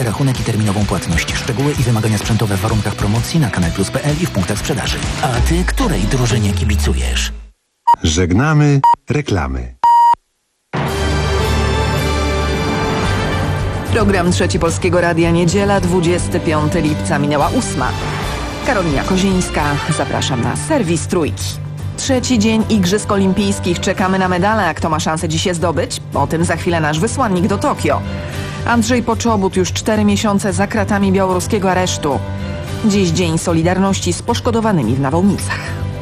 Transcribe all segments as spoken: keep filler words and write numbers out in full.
e-rachunek i terminową płatność. Szczegóły i wymagania sprzętowe w warunkach promocji na kanal plus kropka p l i w punktach sprzedaży. A ty której drużynie kibicujesz? Żegnamy reklamy. Program Trzeci Polskiego Radia, niedziela, dwudziestego piątego lipca, minęła ósma. Karolina Kozińska, zapraszam na serwis Trójki. Trzeci dzień Igrzysk Olimpijskich. Czekamy na medale. A kto ma szansę dziś je zdobyć? O tym za chwilę nasz wysłannik do Tokio. Andrzej Poczobut już cztery miesiące za kratami białoruskiego aresztu. Dziś Dzień Solidarności z poszkodowanymi w nawałnicach.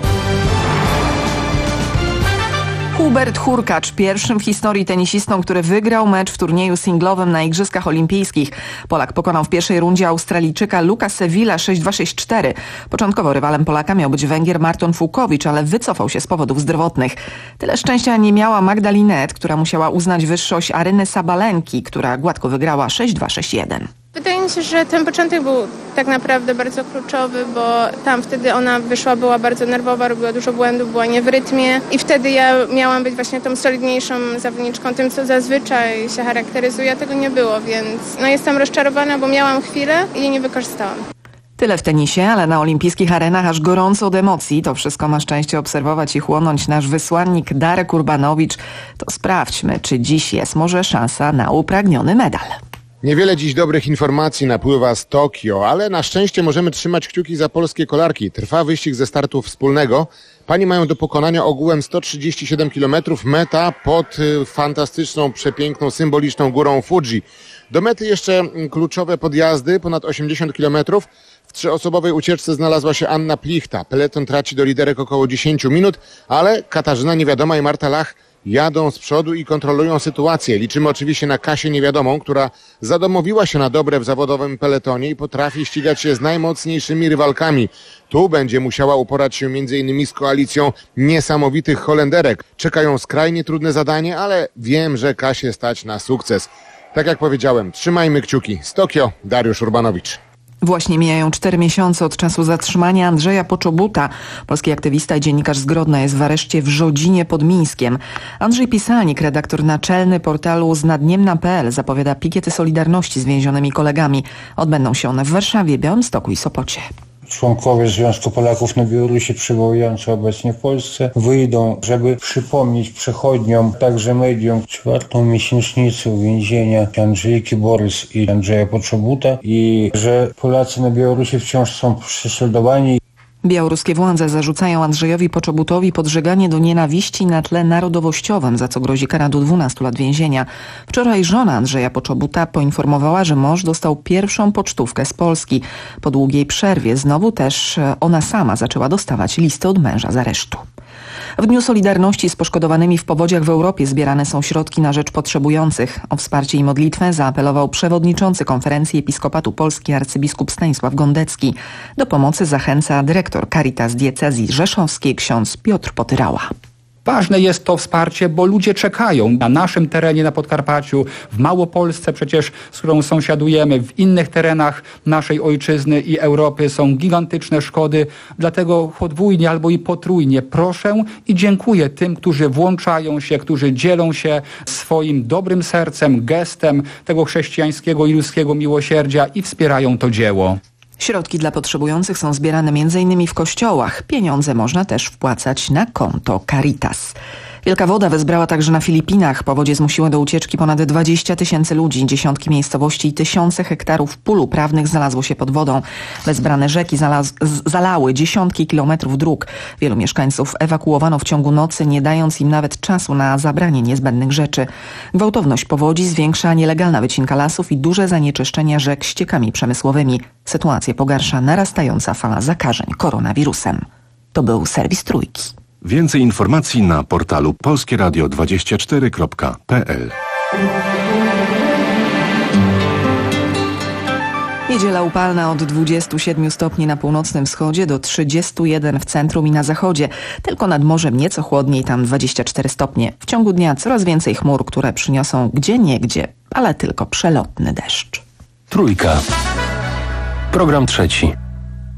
Hubert Hurkacz, pierwszym w historii tenisistą, który wygrał mecz w turnieju singlowym na Igrzyskach Olimpijskich. Polak pokonał w pierwszej rundzie Australijczyka Luka Sevilla sześć dwa sześć cztery. Początkowo rywalem Polaka miał być Węgier Marton Fułkowicz, ale wycofał się z powodów zdrowotnych. Tyle szczęścia nie miała Magda Linette, która musiała uznać wyższość Aryny Sabalenki, która gładko wygrała sześć dwa sześć jeden. Wydaje mi się, że ten początek był tak naprawdę bardzo kluczowy, bo tam wtedy ona wyszła, była bardzo nerwowa, robiła dużo błędów, była nie w rytmie i wtedy ja miałam być właśnie tą solidniejszą zawodniczką, tym co zazwyczaj się charakteryzuje, a tego nie było, więc no jestem rozczarowana, bo miałam chwilę i jej nie wykorzystałam. Tyle w tenisie, ale na olimpijskich arenach aż gorąco od emocji. To wszystko ma szczęście obserwować i chłonąć nasz wysłannik Darek Urbanowicz. To sprawdźmy, czy dziś jest może szansa na upragniony medal. Niewiele dziś dobrych informacji napływa z Tokio, ale na szczęście możemy trzymać kciuki za polskie kolarki. Trwa wyścig ze startu wspólnego. Panie mają do pokonania ogółem sto trzydzieści siedem kilometrów. Meta pod fantastyczną, przepiękną, symboliczną górą Fuji. Do mety jeszcze kluczowe podjazdy, ponad osiemdziesiąt kilometrów. W trzyosobowej ucieczce znalazła się Anna Plichta. Peleton traci do liderek około dziesięć minut, ale Katarzyna Niewiadoma i Marta Lach jadą z przodu i kontrolują sytuację. Liczymy oczywiście na Kasię Niewiadomą, która zadomowiła się na dobre w zawodowym peletonie i potrafi ścigać się z najmocniejszymi rywalkami. Tu będzie musiała uporać się między innymi z koalicją niesamowitych Holenderek. Czekają skrajnie trudne zadanie, ale wiem, że Kasię stać na sukces. Tak jak powiedziałem, trzymajmy kciuki. Z Tokio, Dariusz Urbanowicz. Właśnie mijają cztery miesiące od czasu zatrzymania Andrzeja Poczobuta. Polski aktywista i dziennikarz z Grodna jest w areszcie w Żodzinie pod Mińskiem. Andrzej Pisalnik, redaktor naczelny portalu znadniemna kropka p l, zapowiada pikiety Solidarności z więzionymi kolegami. Odbędą się one w Warszawie, Białymstoku i Sopocie. Członkowie Związku Polaków na Białorusi przebywający obecnie w Polsce wyjdą, żeby przypomnieć przechodniom, także mediom, czwartą miesięcznicę więzienia Andrzejki Borys i Andrzeja Poczobuta i że Polacy na Białorusi wciąż są prześladowani. Białoruskie władze zarzucają Andrzejowi Poczobutowi podżeganie do nienawiści na tle narodowościowym, za co grozi kara do dwunastu lat więzienia. Wczoraj żona Andrzeja Poczobuta poinformowała, że mąż dostał pierwszą pocztówkę z Polski. Po długiej przerwie znowu też ona sama zaczęła dostawać listy od męża z aresztu. W Dniu Solidarności z poszkodowanymi w powodziach w Europie zbierane są środki na rzecz potrzebujących. O wsparcie i modlitwę zaapelował przewodniczący Konferencji Episkopatu Polski arcybiskup Stanisław Gondecki. Do pomocy zachęca dyrektor Caritas Diecezji Rzeszowskiej ksiądz Piotr Potyrała. Ważne jest to wsparcie, bo ludzie czekają na naszym terenie na Podkarpaciu, w Małopolsce przecież, z którą sąsiadujemy, w innych terenach naszej ojczyzny i Europy są gigantyczne szkody. Dlatego podwójnie albo i potrójnie proszę i dziękuję tym, którzy włączają się, którzy dzielą się swoim dobrym sercem, gestem tego chrześcijańskiego i ludzkiego miłosierdzia i wspierają to dzieło. Środki dla potrzebujących są zbierane między innymi w kościołach. Pieniądze można też wpłacać na konto Caritas. Wielka woda wezbrała także na Filipinach. Powodzie zmusiły do ucieczki ponad dwadzieścia tysięcy ludzi. Dziesiątki miejscowości i tysiące hektarów pól uprawnych znalazło się pod wodą. Wezbrane rzeki zalaz- zalały dziesiątki kilometrów dróg. Wielu mieszkańców ewakuowano w ciągu nocy, nie dając im nawet czasu na zabranie niezbędnych rzeczy. Gwałtowność powodzi zwiększa nielegalna wycinka lasów i duże zanieczyszczenia rzek ściekami przemysłowymi. Sytuację pogarsza narastająca fala zakażeń koronawirusem. To był serwis Trójki. Więcej informacji na portalu polskie radio dwadzieścia cztery kropka p l. Niedziela upalna od dwudziestu siedmiu stopni na północnym wschodzie do trzydziestu jeden w centrum i na zachodzie. Tylko nad morzem nieco chłodniej, tam dwadzieścia cztery stopnie. W ciągu dnia coraz więcej chmur, które przyniosą gdzieniegdzie, ale tylko przelotny deszcz. Trójka. Program trzeci.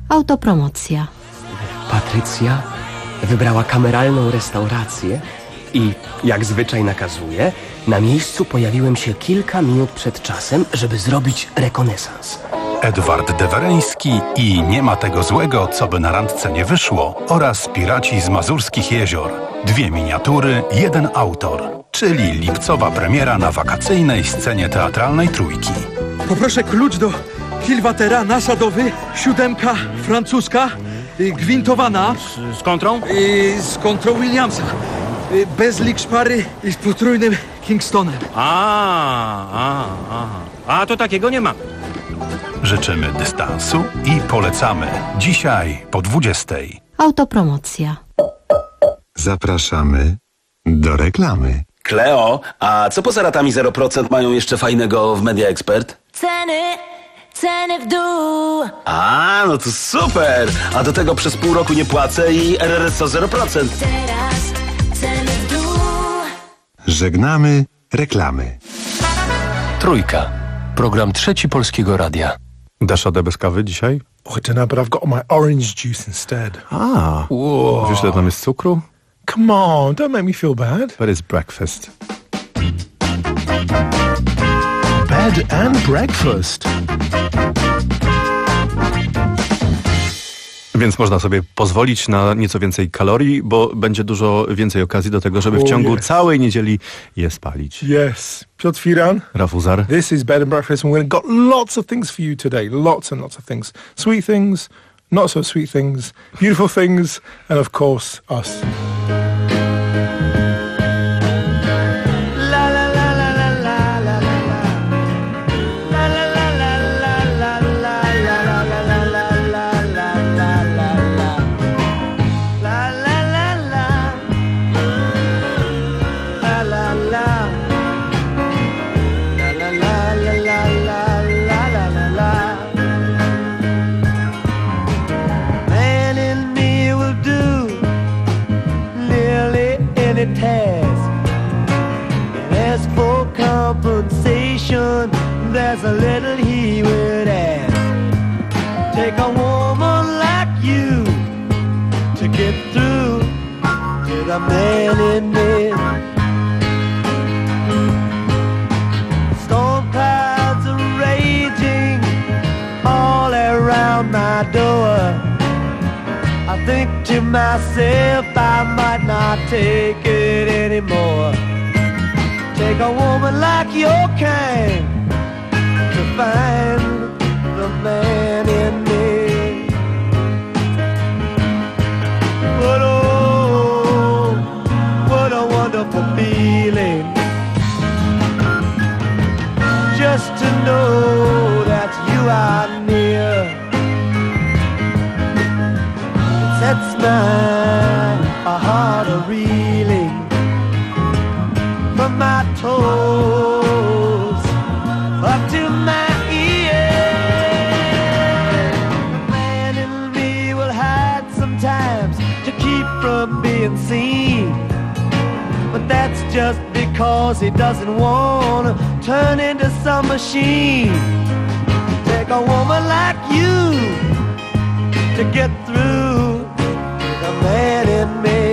Autopromocja. Patrycja wybrała kameralną restaurację I jak zwyczaj nakazuje, na miejscu pojawiłem się kilka minut przed czasem, żeby zrobić rekonesans. Edward Dewereński i Nie ma tego złego, co by na randce nie wyszło oraz Piraci z Mazurskich Jezior. Dwie miniatury, jeden autor, czyli lipcowa premiera na wakacyjnej scenie teatralnej Trójki. Poproszę klucz do kilwatera, nasadowy, siódemka francuska, y, gwintowana. Z, z kontrą? Y, z kontrą Williamsa. Y, bez likszpary i z potrójnym Kingstonem. A, a, a. A to takiego nie mamy. Życzymy dystansu i polecamy. Dzisiaj po dwudziestej. Autopromocja. Zapraszamy do reklamy. Kleo, a co poza ratami zero procent mają jeszcze fajnego w Media Expert? Ceny, ceny w dół. A, no to super! A do tego przez pół roku nie płacę i R R S O zero procent. Teraz ceny w dół. Żegnamy reklamy. Trójka. Program Trzeci Polskiego Radia. Dasz radę bez kawy dzisiaj? Oh, I don't know, but I've got my orange juice instead. A, wow. Wiesz, ile tam jest cukru? Come on, don't make me feel bad. But it's breakfast. Bed and breakfast. Więc można sobie pozwolić na nieco więcej kalorii, bo będzie dużo więcej okazji do tego, żeby w oh, ciągu yes. całej niedzieli je spalić. Yes. Piotr Firan. Rafuzar. This is Bed and Breakfast and we've got lots of things for you today. Lots and lots of things. Sweet things, not so sweet things, beautiful things, and of course, us. There's a little he would ask. Take a woman like you to get through to the man in me. Storm clouds are raging all around my door. I think to myself I might not take it anymore. Take a woman like your kind to find the man in me. But oh, what a wonderful feeling just to know that you are near. It sets my heart a-reeling from my toes up to my ears. The man in me will hide sometimes to keep from being seen, but that's just because he doesn't want to turn into some machine. Take a woman like you to get through the man in me.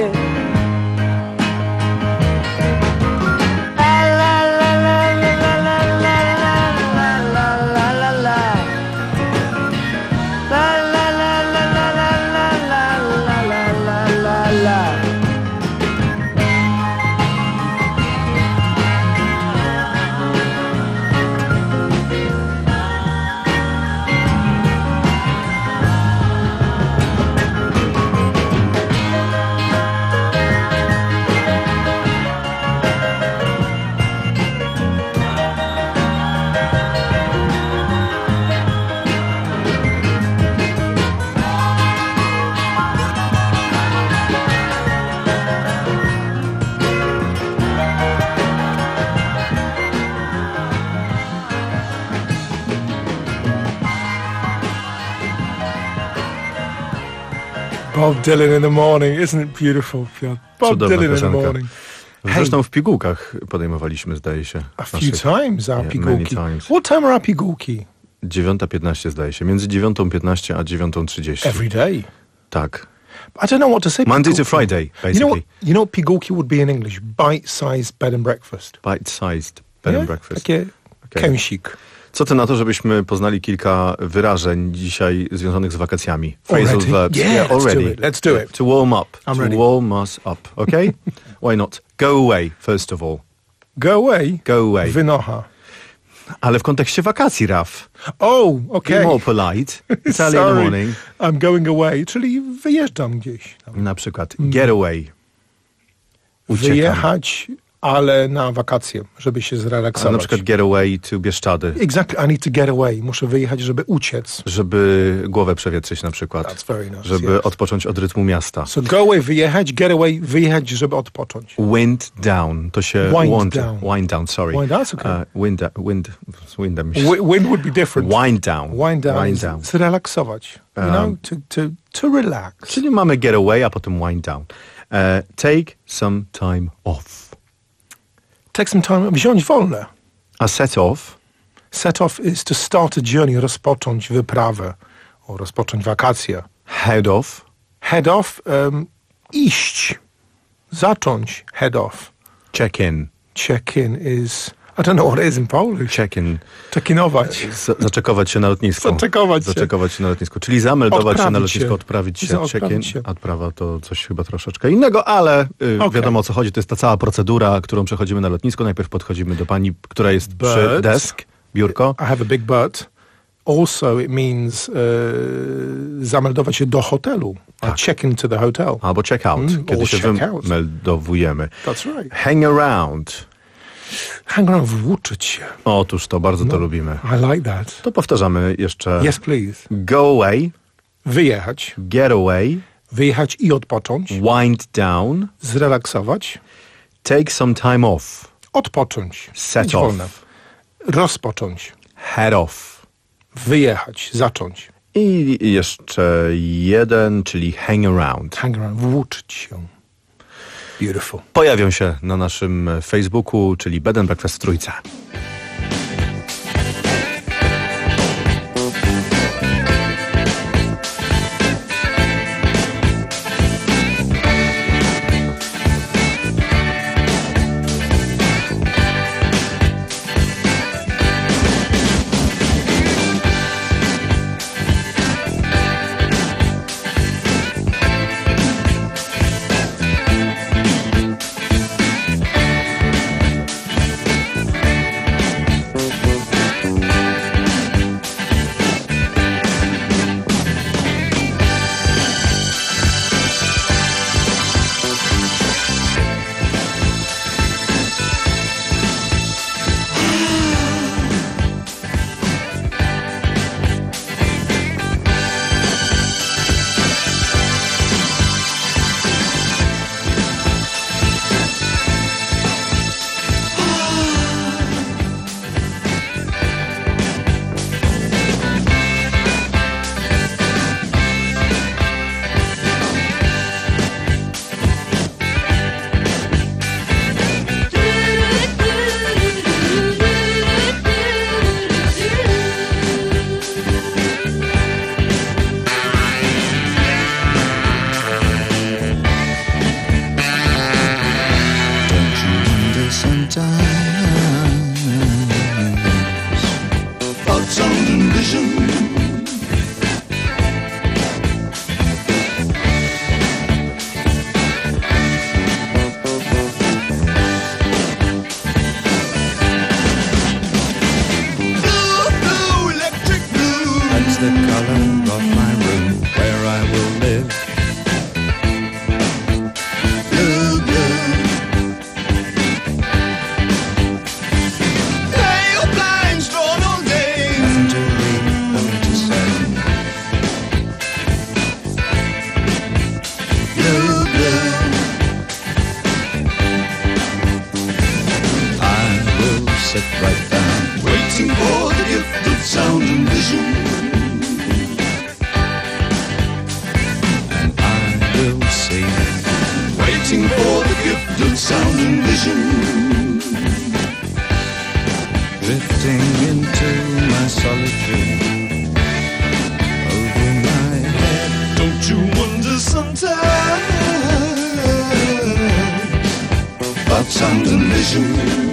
Bob Dylan in the morning, isn't it beautiful, Piotr? Bob Cudowna Dylan piosenka. in the morning. Zresztą w pigułkach podejmowaliśmy, zdaje się. A few times our yeah, pigułki. many times. What time are our pigułki? dziewiąta piętnaście zdaje się, między dziewiątą piętnaście a dziewiątą trzydzieści. Every day? Tak. I don't know what to say. Monday pigułki. to Friday, basically. You know what, you know what pigułki would be in English? Bite-sized bed and breakfast. Bite-sized bed Yeah? and breakfast. Takie Okay. kęsik. Co ty na to, żebyśmy poznali kilka wyrażeń dzisiaj związanych z wakacjami? Phrasal Already? verbs. Yeah, let's already. do it. Let's do it. To warm up. I'm to ready. warm us up. Okay? Why not? Go away, first of all. Go away? Go away. Wynocha. Ale w kontekście wakacji, Raf. Oh, okay. Be more polite. It's early in the Sorry, morning. I'm going away, czyli wyjeżdżam gdzieś. Na przykład get away. Uciekam. Wyjechać, ale na wakacje, żeby się A zrelaksować. na przykład get away to Bieszczady. Exactly, I need to get away. Muszę wyjechać, żeby uciec. Żeby głowę przewietrzyć na przykład. That's very nice, Żeby yes. odpocząć od rytmu miasta. So go away, wyjechać, get away, wyjechać, żeby odpocząć. Wind down. To się Wind łączy. down. Wind down, sorry. Wind, that's okay. Uh, wind, wind, z windem. Wi- Wind would be different. Wind down. Wind down, Wind is down. zrelaksować. You Um, know, to, to, to relax. Czyli mamy get away, a potem wind down. Uh, take some time off. Take some time, wziąć wolne. A set off? Set off is to start a journey, rozpocząć wyprawę, o rozpocząć wakacje. Head off? Head off, um, iść, zacząć, head off. Check in. Check in is, I don't know what it is in Polish. Check in. Check-inować. Z- zaczekować się na lotnisku. Zaczekować się. Zaczekować się na lotnisku. Czyli zameldować się na Odprawić lotnisku, się. odprawić się. Za- Check-in. odprawić się. Odprawa to coś chyba troszeczkę innego, ale y, Okay. wiadomo o co chodzi. To jest ta cała procedura, którą przechodzimy na lotnisku. Najpierw podchodzimy do pani, która jest But- przy desk, biurko. I have a big but. Also it means uh, zameldować się do hotelu. I check into the hotel. Albo check out, Mm, kiedy or się check out. wymeldowujemy. That's right. Hang around. Hang around, włóczyć się. Otóż to, bardzo to lubimy. I like that. To powtarzamy jeszcze. Yes, please. Go away, Wyjechać. get away, Wyjechać i odpocząć. wind down, Zrelaksować. take some time off, Odpocząć. set Mieć off, wolne. Rozpocząć. head off. Wyjechać. Zacząć. I jeszcze jeden, czyli hang around. Hang around. Włóczyć się. Beautiful. Pojawią się na naszym Facebooku, czyli Bed and Breakfast w Trójce. the color of my room where I will live. Blue, blue. Pale blinds drawn all day. Nothing to read, nothing to say. Blue, blue. I will sit right down, waiting for the gift of sound and vision. Waiting for the gift of sound and vision. Drifting into my solitude. Over my head. Don't you wonder you sometime about some division.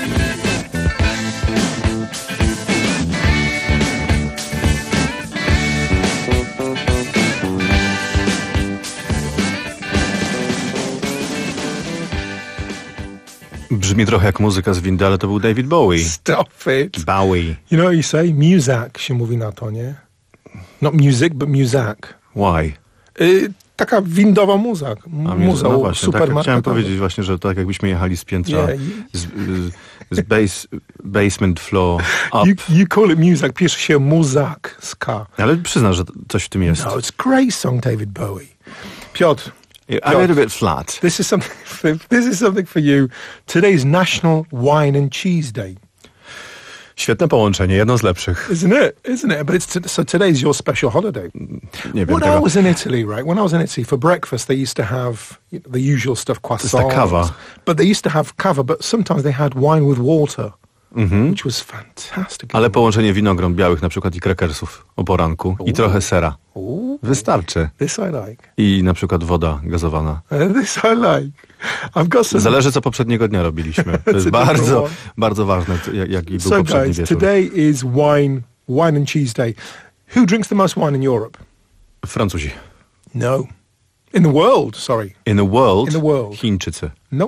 Brzmi trochę jak muzyka z windy, ale to był David Bowie. Stop it. Bowie. You know what you say? Muzak się mówi na to, nie? Not music, but muzak. Why? Y, taka windowa muza. A, muza no u właśnie, tak, chciałem powiedzieć właśnie, że to tak jakbyśmy jechali z piętra, Yeah, z, z, z base, basement floor up. You, you call it music, pisze się muzak z K. Ale przyznasz, że coś w tym jest. No, it's a great song, David Bowie. Piotr. I'm a bit flat. This is something for, this is something for you. Today's National Wine and Cheese Day. Świetne połączenie, jedno z lepszych. Isn't it? Isn't it? But it's t- so today's your special holiday. Nie wiem When tego. I was in Italy, right? When I was in Italy for breakfast, they used to have the usual stuff, croissants. ta kawa. But they used to have kava, but sometimes they had wine with water, Mhm. which was fantastic. Ale połączenie winogron białych na przykład i krakersów o poranku i trochę sera. Ooh. Wystarczy. This I like. I na przykład woda gazowana. Uh, this I like. I've got some... Zależy, co poprzedniego dnia robiliśmy. To jest bardzo, bardzo ważne, jak, jaki był So poprzedni guys, wieczór. today is wine, wine and cheese day. Who drinks the most wine in Europe? Francuzi. No. In the world, sorry. In the world? In the world. Chińczycy. No.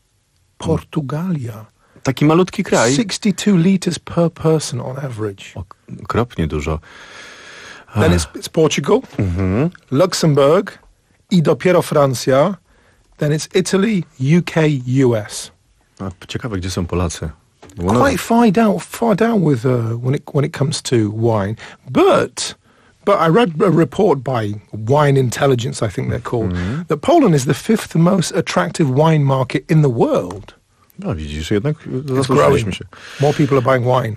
Portugalia. Taki malutki kraj. sixty-two liters per person on average. Okropnie dużo. Then it's, it's Portugal, Mhm. Luxembourg i dopiero Francja. Then it's Italy, U K, U S. A, ciekawe, gdzie są Polacy. Bo no- Quite far down, far down with uh, when it when it comes to wine. But but I read a report by Wine Intelligence, I think they're called, that Poland is the fifth most attractive wine market in the world. No widzisz, jednak It's zasłyszeliśmy growing. się. More people are buying wine.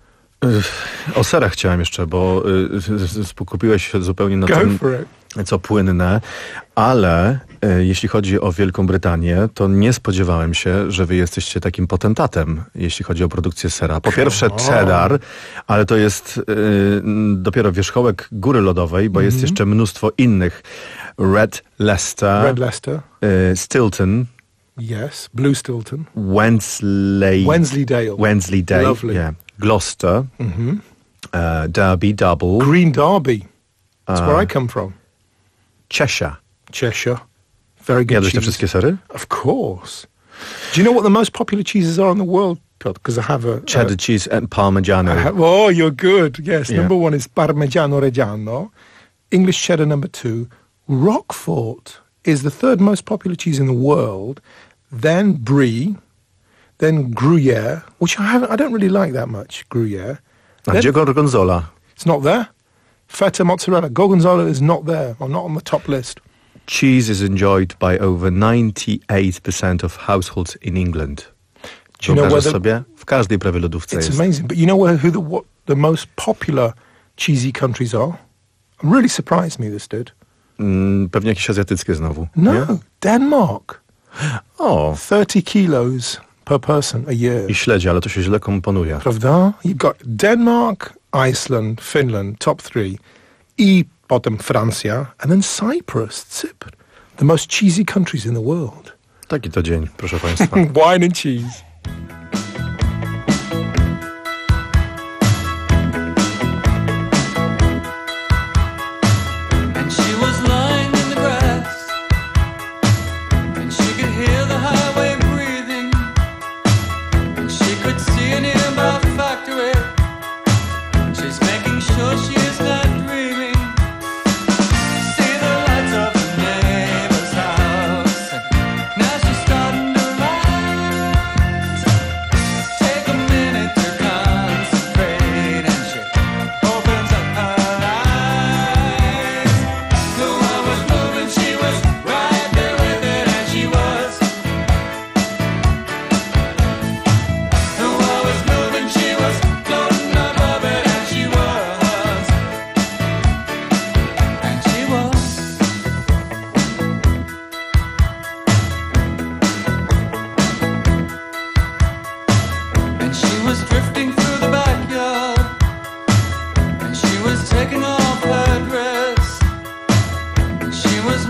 O serach chciałem jeszcze, bo y, skupiłeś się zupełnie na Go tym, for it. co płynne, ale y, jeśli chodzi o Wielką Brytanię, to nie spodziewałem się, że wy jesteście takim potentatem, jeśli chodzi o produkcję sera. Po pierwsze cheddar, ale to jest y, dopiero wierzchołek góry lodowej, bo jest Mhm. jeszcze mnóstwo innych. Red Leicester, Red Leicester. y, Stilton, Yes, Blue Stilton. Wensley, Wensleydale. Wensleydale, Lovely. yeah. Gloucester, Mhm. uh, Derby Double, Green Derby. That's Uh, where I come from. Cheshire. Cheshire. Very good Jadłeś te cheese. wszystkie sery? Of course. Do you know what the most popular cheeses are in the world, Piotr? Because I have a... Cheddar a, cheese and Parmigiano. I have, oh, you're good. Yes. Yeah. Number one is Parmigiano Reggiano. English cheddar number two. Roquefort is the third most popular cheese in the world. Then Brie. Then Gruyere, which I haven't, I don't really like that much, Gruyere. A Then- gdzie gorgonzola? It's not there. Feta mozzarella. Gorgonzola is not there. I'm not on the top list. Cheese is enjoyed by over ninety-eight percent of households in England. Do you know Wyobrażasz whether- sobie? W każdej prawie lodówce It's jest. amazing. But you know where, who the what the most popular cheesy countries are? Really surprised me, this did. Mm, pewnie jakieś azjatyckie znowu. No, nie? Denmark. O, thirty kilos per person a year. i śledzie, ale to się źle komponuje. Prawda? You've got Denmark, Iceland, Finland, top three. I potem Francja, and then Cyprus, Cypr. The most cheesy countries in the world. Taki to dzień, proszę państwa. Wine and cheese. And she was lying in the grass, and she could hear the highway breathing, and she could see a nearby factory. She's making sure she is not dreaming. See the lights of the neighbor's house, and now she's starting to rise. Take a minute to concentrate, and she opens up her eyes. The world was moving, she was right there with it, and she was. The world was moving, she was floating above it, and she was. And she was. And she was drifting through the backyard, and she was taking off her dress, and she was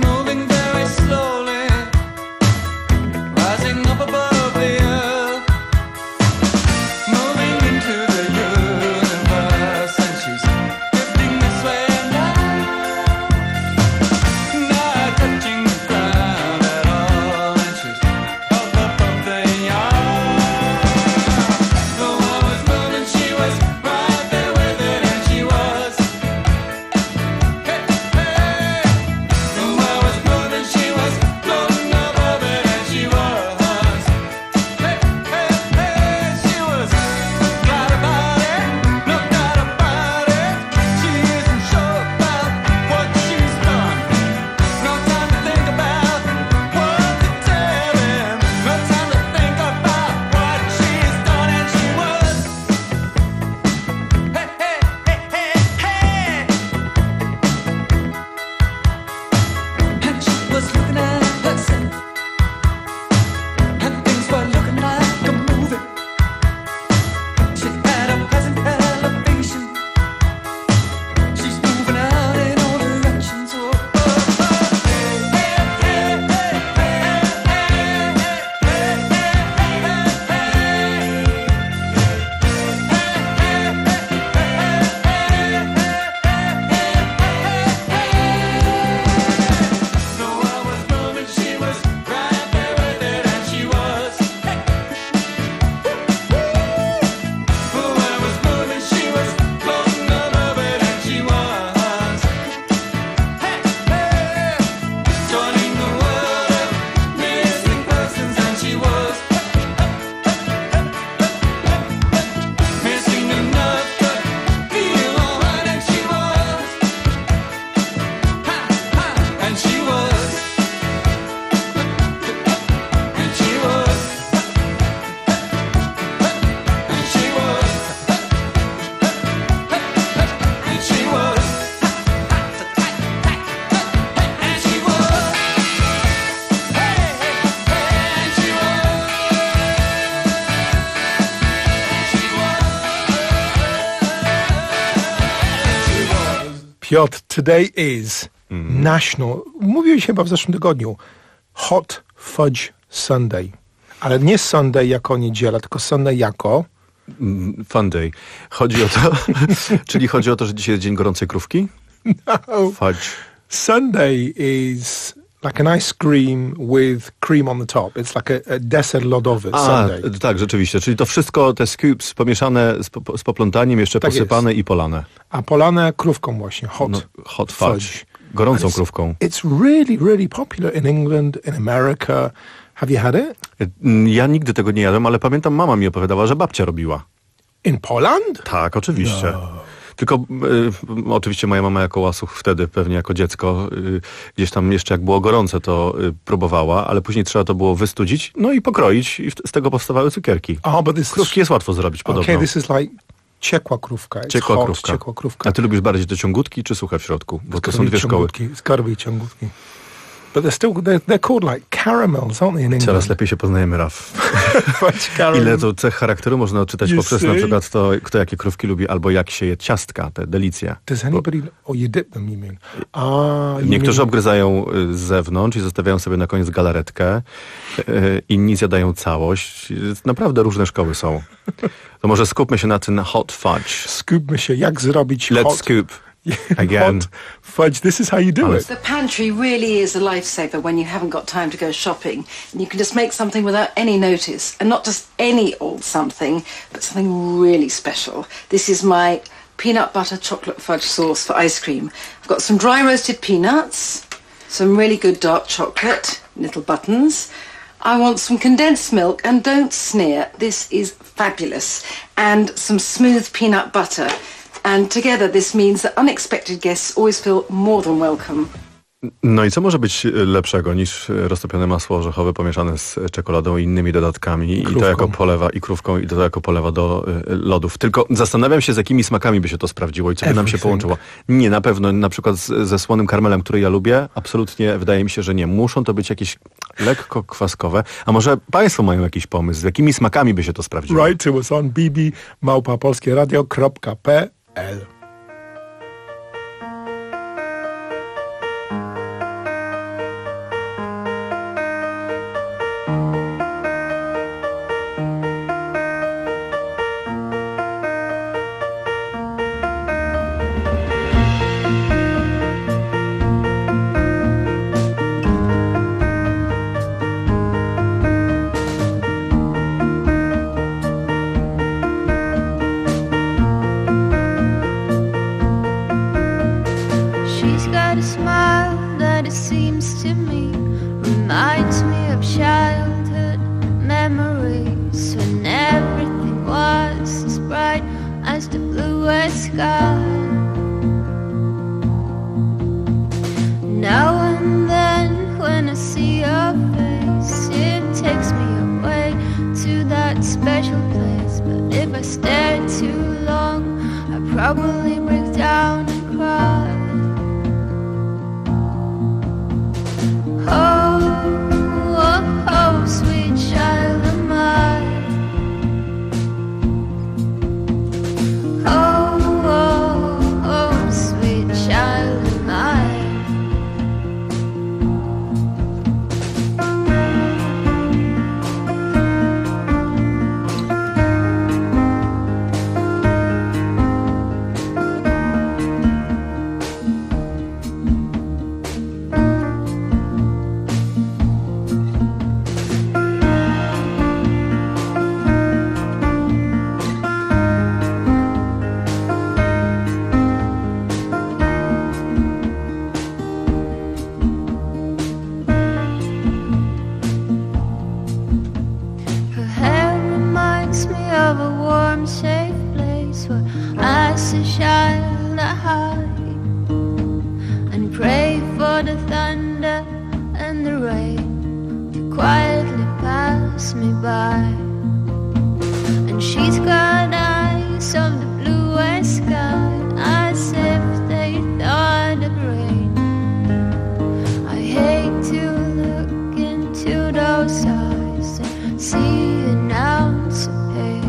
Piotr, today is mm. National, mówiłeś chyba w zeszłym tygodniu, Hot Fudge Sunday. Ale nie Sunday jako niedziela, tylko Sunday jako... Mm, fun day. Chodzi o to, czyli chodzi o to, że dzisiaj jest dzień gorącej krówki? No. Fudge. Sunday is like an ice cream with cream on the top. It's like a, a deser lodowy A, sundae. tak, rzeczywiście. Czyli to wszystko, te scoops pomieszane z, po, z poplątaniem, jeszcze Tak posypane jest. i polane. A polane krówką właśnie, hot, no, hot fudge. fudge. Gorącą it's, krówką. It's really, really popular in England, in America. Have you had it? Ja nigdy tego nie jadłem, ale pamiętam, mama mi opowiadała, że babcia robiła. In Poland? Tak, oczywiście. No. Tylko y, oczywiście moja mama jako łasuch wtedy, pewnie jako dziecko, y, gdzieś tam jeszcze jak było gorące, to y, próbowała, ale później trzeba to było wystudzić, no i pokroić i w, z tego powstawały cukierki. Oh, but this Krówki jest łatwo zrobić podobno. Okay, this is like ciekła krówka. It's ciekła hot, krówka. ciekła krówka. A ty lubisz bardziej te ciągutki czy suche w środku? Bo to są dwie szkoły. It's gotta be ciągutki. But they're still, they're, they're called like caramels, aren't they, in England? Coraz lepiej się poznajemy, Raf. Ile to cech charakteru można odczytać You poprzez see? na przykład to, kto jakie krówki lubi, albo jak się je ciastka, te delicje. Does anybody... Bo... Oh, you dip them, you mean? Ah, you Niektórzy mean... obgryzają z zewnątrz i zostawiają sobie na koniec galaretkę. Inni zjadają całość. Naprawdę różne szkoły są. To może skupmy się na ten hot fudge. Skupmy się, jak zrobić Let's hot... scoop. Again. Hot fudge, this is how you do it. The pantry really is a lifesaver when you haven't got time to go shopping. And you can just make something without any notice. And not just any old something, but something really special. This is my peanut butter chocolate fudge sauce for ice cream. I've got some dry roasted peanuts, some really good dark chocolate, little buttons. I want some condensed milk, and don't sneer, this is fabulous. And some smooth peanut butter. And together this means that unexpected guests always feel more than welcome. No i co może być lepszego niż roztopione masło orzechowe pomieszane z czekoladą i innymi dodatkami krówką. I to jako polewa i krówką i to jako polewa do y, lodów. Tylko zastanawiam się, z jakimi smakami by się to sprawdziło i co by nam się połączyło. Nie, na pewno na przykład z, ze słonym karmelem, który ja lubię, absolutnie wydaje mi się, że nie. Muszą to być jakieś lekko kwaskowe. A może państwo mają jakiś pomysł, z jakimi smakami by się to sprawdziło? Write to us on bb małpa polskie radio kropka p l.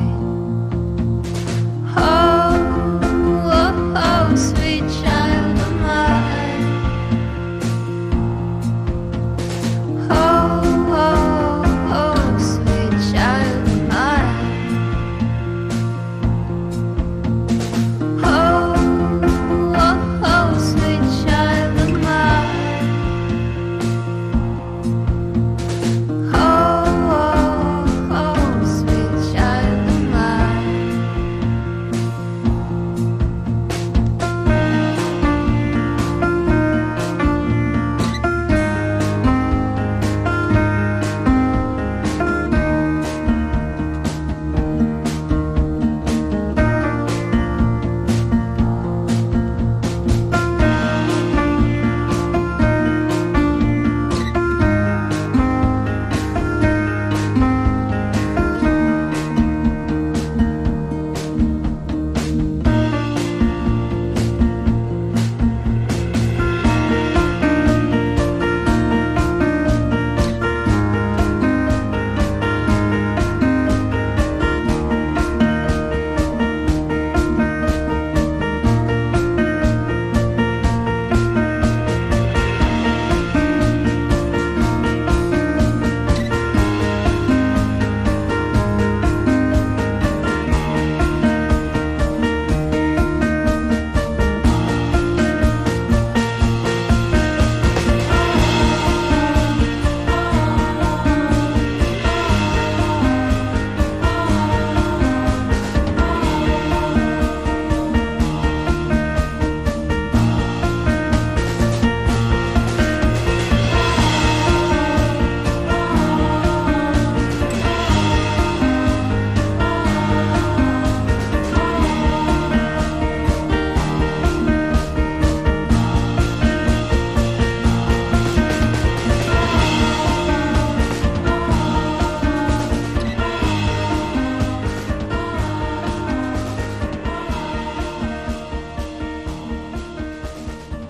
Sweet child of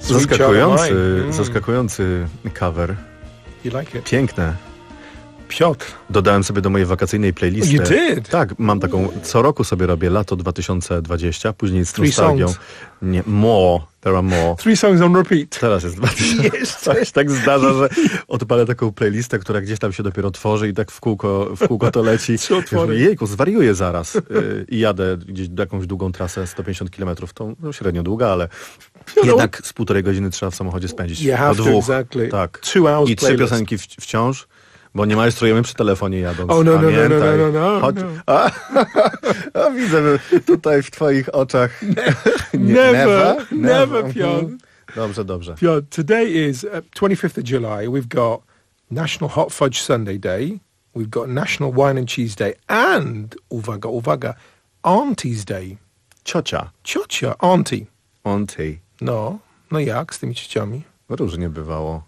Zaskakujący, Mm. zaskakujący cover. You like it? Piękne. Piotr. Dodałem sobie do mojej wakacyjnej playlisty. You did? Tak, mam taką, co roku sobie robię lato dwa tysiące dwadzieścia, później z Three nostalgią. songs. Nie, more, there are more. Three songs on repeat. Teraz jest dwa tysiące. Coś tak zdarza, że odpalę taką playlistę, która gdzieś tam się dopiero tworzy i tak w kółko, w kółko to leci. Co otworzy? Jejku, zwariuję zaraz. Yy, I jadę gdzieś jakąś długą trasę, sto pięćdziesiąt kilometrów, to no, średnio długa, ale jednak z półtorej godziny trzeba w samochodzie spędzić. You Do have to, dwóch. exactly. Tak. Two hours I trzy playlist. piosenki w, wciąż. Bo nie majstrujemy przy telefonie jadąc. Oh, no, no, no, no, Pamiętaj. no, no, no, Chodź. no. A, a widzę tutaj w twoich oczach. Nie, Never, never, Piotr. Dobrze, dobrze. Piotr, today is uh, twenty-fifth of July. We've got National Hot Fudge Sunday Day. We've got National Wine and Cheese Day. And, uwaga, uwaga, Auntie's Day. Ciocia. Ciocia, auntie. Auntie. No, no jak z tymi ciociami? Różnie bywało.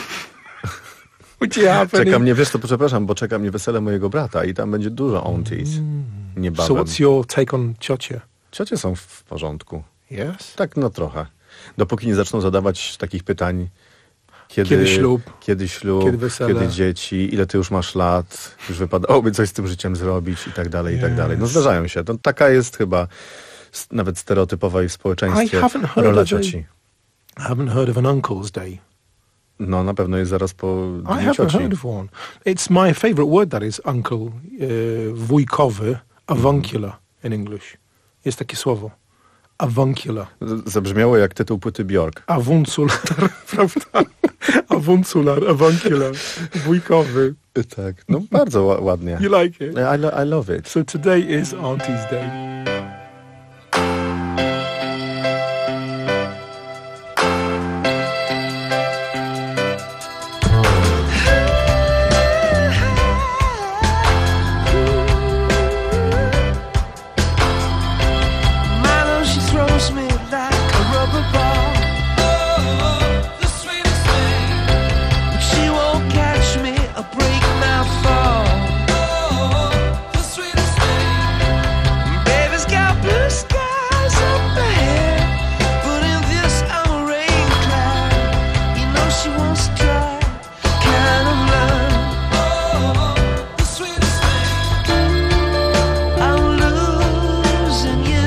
Czeka mnie, wiesz co, przepraszam, bo czeka mnie wesele mojego brata i tam będzie dużo aunties. Niebawem. So what's your take on ciocie? Ciocie są w porządku. Yes? Tak, no trochę. Dopóki nie zaczną zadawać takich pytań, kiedy, Kiedy ślub? kiedy ślub, Kiedy wesele? kiedy dzieci, ile ty już masz lat, już wypadałoby coś z tym życiem zrobić i tak dalej, i tak dalej. No zdarzają się. To taka jest chyba s- nawet stereotypowa i w I społeczeństwie haven't heard rola of a- cioci. I haven't heard of an Uncle's Day. No na pewno jest zaraz po I Dniu haven't Cioci. heard of one. It's my favourite word, that is uncle, uh, wujkowy, avuncular in English. Jest takie słowo. Avuncular. Z- Zabrzmiało jak tytuł płyty Bjork. Avuncular, prawda? Avuncular, avuncular, wujkowy. Tak, no bardzo ła- ładnie. You like it? I, lo- I love it. So today is Auntie's Day. Milo, she throws me like a rubber ball. The sweetest thing. She won't catch me or break my fall. The sweetest thing. Baby's got blue skies up ahead, but in this I'm a rain cloud. You know she wants dry kind of love. The sweetest thing. I'm losing you.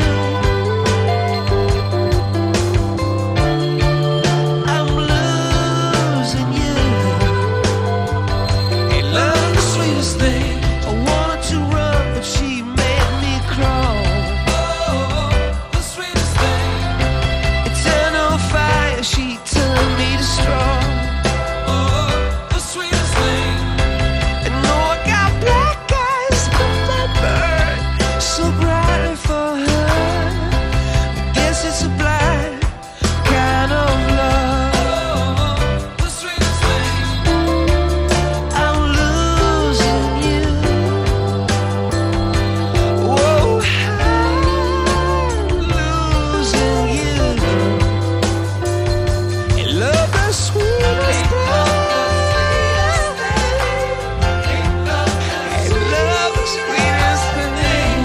I'm losing you. Hey, love, the sweetest thing. I wanted to run, but she made me crawl. The sweetest thing. Eternal fire, she turned me to straw. The sweetest thing. And know I got black eyes, but my bird so bright for her. Guess it's a blind kind of love. The sweetest thing. I'm losing you. Whoa, I'm losing you. And love, the sweetest thing. And love, the sweetest thing.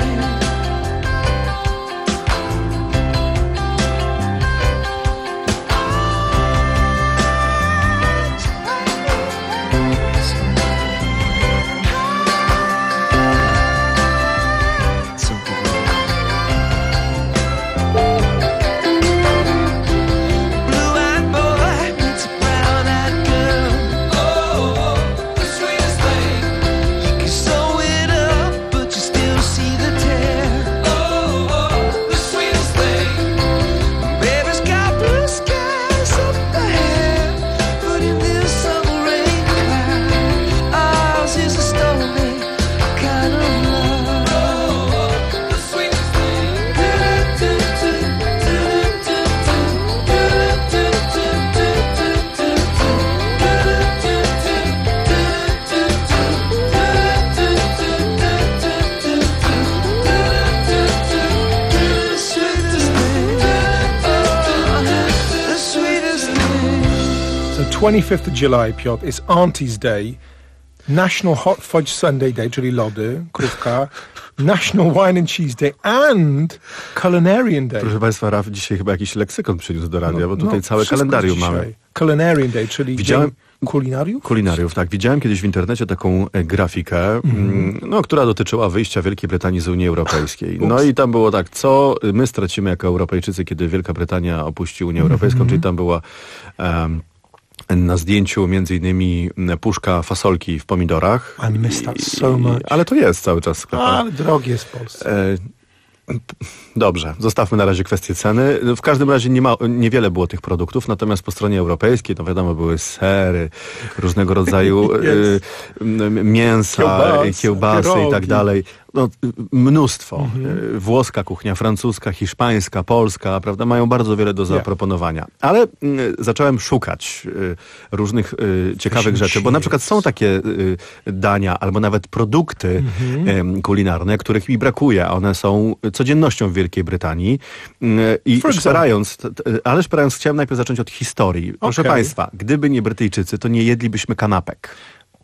Blue-eyed boy meets a brown-eyed girl. Oh, the sweetest thing. You can sew it up, but you still see the tear. Oh, the sweetest thing. Baby's got blue skies up ahead, but in this summer rain cloud, ours is a stormy kind of love. Oh, the sweetest thing. The sweetest thing. So twenty-fifth of July, Piotr, is Auntie's Day, National Hot Fudge Sunday Day, czyli lody, krówka, National Wine and Cheese Day and Culinarian Day. Proszę Państwa, Raf dzisiaj chyba jakiś leksykon przyniósł do radia, No, bo tutaj no, całe wszystko kalendarium jest mamy. dzisiaj. Culinarian Day, czyli Widziałem- dzień kulinariów? Kulinariów, tak. Widziałem kiedyś w internecie taką e, grafikę, mm, no, która dotyczyła wyjścia Wielkiej Brytanii z Unii Europejskiej. No Ups. i tam było tak, co my stracimy jako Europejczycy, kiedy Wielka Brytania opuści Unię Europejską, Mhm. czyli tam była em, na zdjęciu między innymi m, puszka fasolki w pomidorach. I miss that so much. Ale to jest cały czas w sklepach. Ale drogie jest w Polsce. E, Dobrze, zostawmy na razie kwestię ceny. W każdym razie nie ma, niewiele było tych produktów, natomiast po stronie europejskiej, to wiadomo, były sery, różnego rodzaju e, m- mięsa, Kiełbasy, kiełbasy i tak pierogi. dalej. No, mnóstwo. Mhm. E, Włoska kuchnia, francuska, hiszpańska, polska, prawda, mają bardzo wiele do zaproponowania. Ale mm, zacząłem szukać e, różnych e, ciekawych rzeczy, bo na przykład są takie e, dania, albo nawet produkty Mhm. em, kulinarne, których mi brakuje, a one są codziennością w Wielkiej Brytanii. Mm, I For szperając, t- t- ale szperając, chciałem najpierw zacząć od historii. Proszę Okej. Państwa, gdyby nie Brytyjczycy, to nie jedlibyśmy kanapek.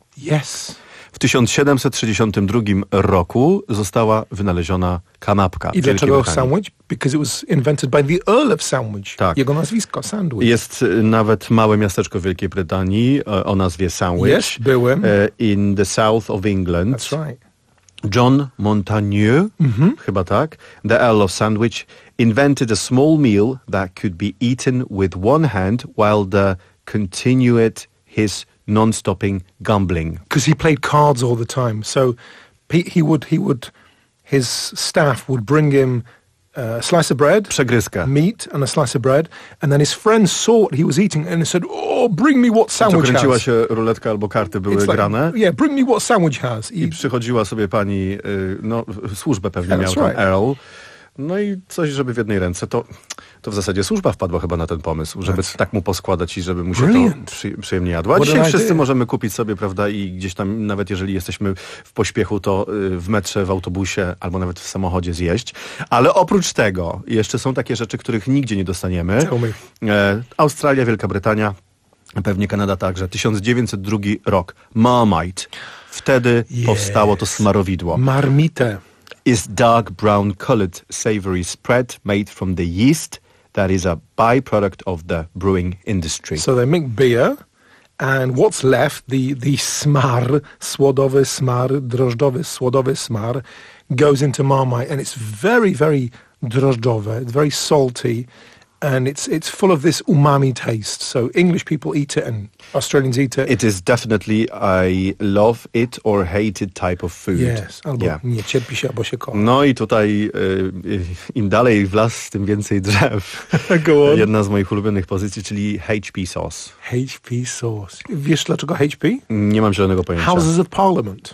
Yes. W tysiąc siedemset sześćdziesiątym drugim roku została wynaleziona kanapka. I w Wielkiej dlaczego Brytanii. sandwich? Because it was invented by the Earl of Sandwich. Tak. Jego nazwisko, Sandwich. Jest y, nawet małe miasteczko w Wielkiej Brytanii e, o nazwie Sandwich. Yes, byłem. e, In the south of England. That's right. John Montagu, chyba tak, the Earl of Sandwich, invented a small meal that could be eaten with one hand while the continued his non-stopping gambling. Because he played cards all the time. So he, he would, he would, his staff would bring him uh, a slice of bread, Przegryzkę. meat and a slice of bread, and then his friends saw what he was eating and he said, oh, bring me what To sandwich kręciła has. się ruletka albo karty były It's like, grane. yeah, bring me what sandwich has. I przychodziła sobie pani, y, no służbę pewnie Yeah, miał that's tam right. Earl. No i coś, żeby w jednej ręce. To, to w zasadzie służba wpadła chyba na ten pomysł, żeby tak mu poskładać i żeby mu się to Brilliant. przy, przyjemnie jadło. A What dzisiaj an wszyscy idea. możemy kupić sobie, prawda, i gdzieś tam, nawet jeżeli jesteśmy w pośpiechu, to y, w metrze, w autobusie albo nawet w samochodzie zjeść. Ale oprócz tego jeszcze są takie rzeczy, których nigdzie nie dostaniemy. Tell me. E, Australia, Wielka Brytania, pewnie Kanada także. tysiąc dziewięćset drugi rok. Marmite. Wtedy Yes. powstało to smarowidło. Marmite. Is dark brown colored savory spread made from the yeast that is a byproduct of the brewing industry. So they make beer, and what's left, the, the smar, słodowy smar, drożdżowy, słodowy smar, goes into Marmite, and it's very, very drożdżowe, it's very salty, and it's it's full of this umami taste. So English people eat it, and Australians eat it. It is definitely a love it or hate it type of food. Yes, albo Yeah. nie cierpi się, albo się kocha. No i tutaj y, y, im dalej w las, tym więcej drzew. Go on. Jedna z moich ulubionych pozycji, czyli H P sauce. H P sauce. Wiesz dlaczego H P? Nie mam zielonego pojęcia. Houses of Parliament.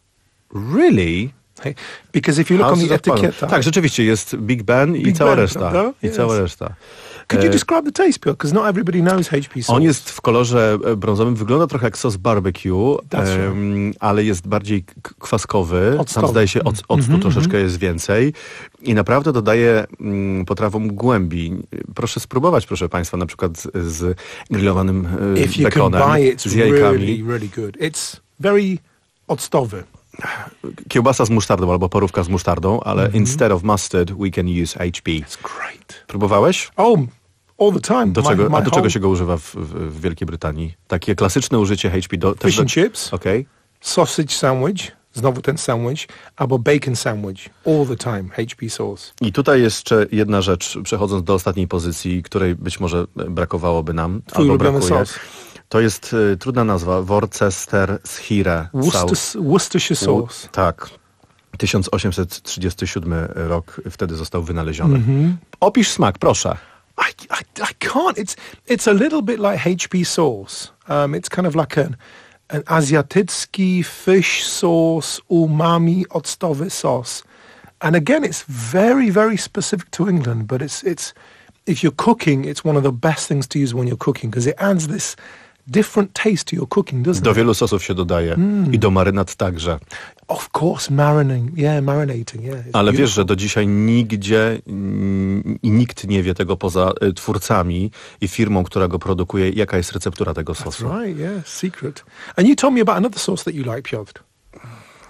Really? Hey, because if you look on Houses the of Parliament. etiquette, Tak, rzeczywiście jest Big Ben i Big cała Ben, reszta. prawda? I Yes. cała reszta. could you E, describe the taste, Bill? Because not everybody knows H P sauce. On jest w kolorze e, brązowym, wygląda trochę jak sos barbecue, That's em, ale jest bardziej k- kwaskowy. Octowy. Tam zdaje się oc, octu Mhm, troszeczkę jest więcej i naprawdę dodaje mm, potrawom głębi. Proszę spróbować, proszę Państwa, na przykład z, z grillowanym e, If you bekonem, can buy it, z it's jajkami. really, really good. It's very octowy. Kiełbasa z musztardą albo parówka z musztardą, ale instead of mustard we can use H P. It's great. Próbowałeś? Oh, all the time. Do My- czego, my a do czego whole- się go używa w, w, w Wielkiej Brytanii? Takie klasyczne użycie H P do... Fish do, and chips. Okej. Sausage sandwich, znowu ten sandwich, albo bacon sandwich. All the time, H P sauce. I tutaj jeszcze jedna rzecz, przechodząc do ostatniej pozycji, której być może brakowałoby nam, Twój albo ulubiony brakuje. sos. To jest y, trudna nazwa, Worcestershire Worcester, sauce. Worcestershire sauce. Tak. tysiąc osiemset trzydziesty siódmy rok wtedy został wynaleziony. Mhm. Opisz smak, proszę. I, I, I can't. It's it's a little bit like H P sauce. Um, it's kind of like an an Asiatycki fish sauce, umami octowy sauce. And again, it's very, very specific to England, but it's it's if you're cooking, it's one of the best things to use when you're cooking because it adds this different taste to your cooking, doesn't Do it? wielu sosów się dodaje Mm. i do marynat także. Of course, marinating. Yeah, marinating. Yeah. It's Ale wiesz, beautiful. że do dzisiaj nigdzie mm, i nikt nie wie tego poza y, twórcami i firmą, która go produkuje, jaka jest receptura tego sosu. That's right. Yeah, secret. And you told me about another sauce that you like, Piotr.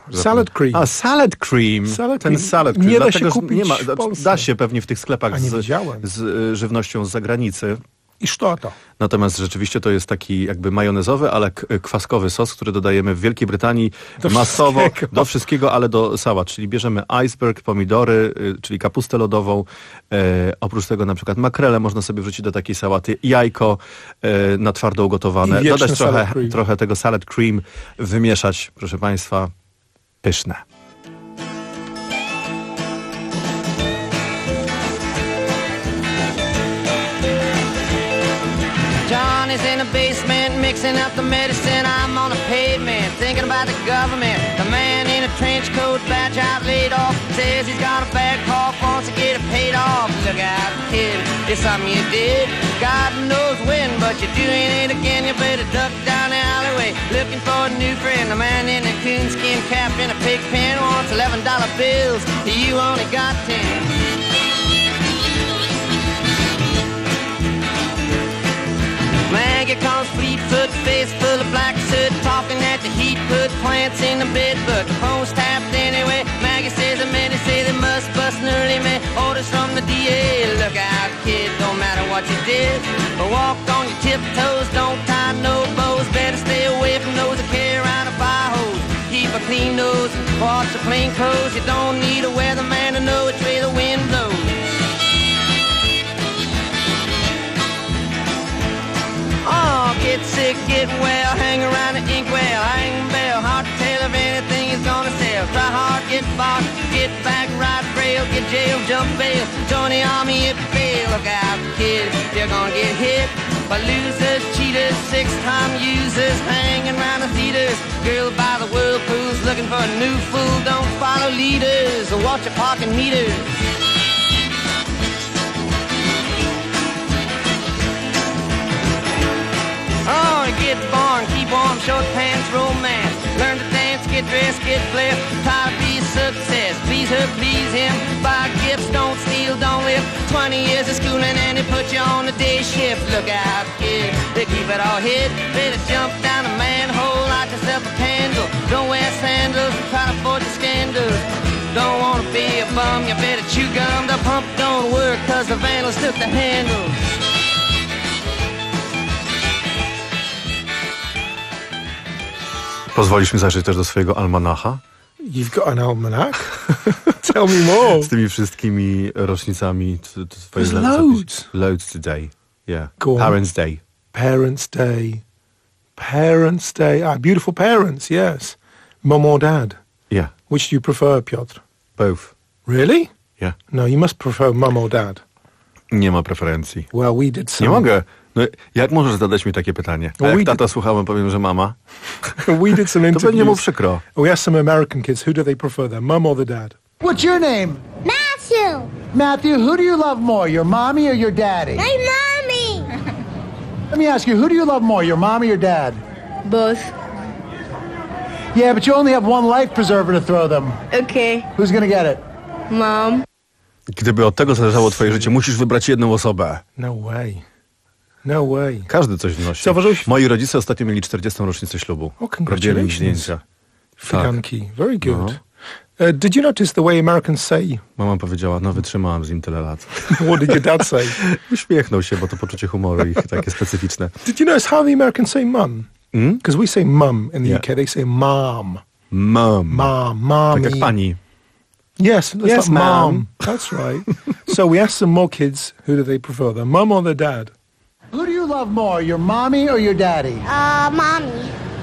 Salad cream. A, salad cream. Salad Ten cream. salad cream. Nie da Dlatego, się kupić nie ma, w Polsce. Da się pewnie w tych sklepach A nie z, widziałem. z y, żywnością z zagranicy. I co to? Natomiast rzeczywiście to jest taki jakby majonezowy, ale k- kwaskowy sos, który dodajemy w Wielkiej Brytanii Do masowo wszystkiego. do wszystkiego, ale do sałat. Czyli bierzemy iceberg, pomidory, y, czyli kapustę lodową. E, oprócz tego na przykład makrele można sobie wrzucić do takiej sałaty. Jajko e, na twardo ugotowane. I wieczny Dodać salad trochę, cream. trochę tego salad cream. Wymieszać, proszę Państwa. Pyszne. Johnny's in the basement mixing up the medicine. I'm on the pavement thinking about the government. The man in a trench coat, badge out laid off, says he's got a bad cough, wants to get it paid off. Look out, kid, it's something you did. God knows when, but you're doing it again. You better duck down the alleyway looking for a new friend. The man in a coonskin cap and a pig pen wants eleven dollar bills. You only got ten. Maggie comes fleet-foot, face full of black soot, talking at the heat, put plants in the bed, but the phone's tapped anyway. Maggie says the men say they must bust an early man. Orders from the D A, look out kid, don't matter what you did, but walk on your tiptoes, don't tie no bows, better stay away from those that carry around a fire hose. Keep a clean nose, wash your plain clothes, you don't need a weatherman to know which way the wind blows. Oh, get sick, get well, hang around the inkwell, hang bell, hard to tell if anything is gonna sell. Try hard, get fought, get back, ride rail, get jail, jump bail, join the army if you fail. Look out, kid, you're gonna get hit by losers, cheaters, six-time users, hanging around the theaters. Girl by the whirlpools, looking for a new fool, don't follow leaders, or watch your parking meters. Oh, get born, keep warm, short pants, romance. Learn to dance, get dressed, get blessed. Try to be success, please her, please him. Buy gifts, don't steal, don't live. Twenty years of schooling and they put you on the day shift. Look out, kid, they keep it all hid. Better jump down a manhole, light yourself a candle. Don't wear sandals and try to forge a scandal. Don't wanna be a bum, you better chew gum. The pump don't work cause the vandals took the handle. Pozwolisz mi zajrzeć też do swojego almanacha? You've got an almanac? Tell me more. Z tymi wszystkimi rocznicami. t- t- twojej There's zapis- loads. Loads today. Yeah. Go on. Parents' Day. Parents' Day. Parents' Day. Ah, beautiful parents, yes. Mum or dad? Yeah. Which do you prefer, Piotr? Both. Really? Yeah. No, you must prefer mum or dad. Nie ma preferencji. Well, we did some... Nie mogę. No, jak możesz zadać mi takie pytanie? A Well, jak we tata słuchałem, powiem, że mama. we did some To będzie mu interviews. przykro. We asked some American kids, who do they prefer, their mum or the dad? What's your name? Matthew. Matthew, who do you love more, your mommy or your daddy? My mommy. Let me ask you, who do you love more, your mommy or dad? Both. Yeah, but you only have one life preserver to throw them. Okay. Who's gonna get it? Mom. Gdyby od tego zależało twoje życie, musisz wybrać jedną osobę. No way. No way. Każdy coś wnosi. Zauważyłeś- Moi rodzice ostatnio mieli czterdziestą rocznicę ślubu. Oh, Robiłem im congratulations. zdjęcia. Fidanki. Very good. No. Uh, did you notice the way Americans say? Mama powiedziała, no wytrzymałam z nim tyle lat. What did your dad say? Uśmiechnął się, bo to poczucie humoru ich takie specyficzne. Did you notice how the Americans say mum? Mm? Because we say mum in the Yeah. U K, they say mom. Mom. Mom, mommy. Tak jak pani. Yes, that's Yes, like mom. ma'am. That's right. So we asked some more kids, who do they prefer, their mum or their dad? Who do you love more, your mommy or your daddy? Uh, mommy.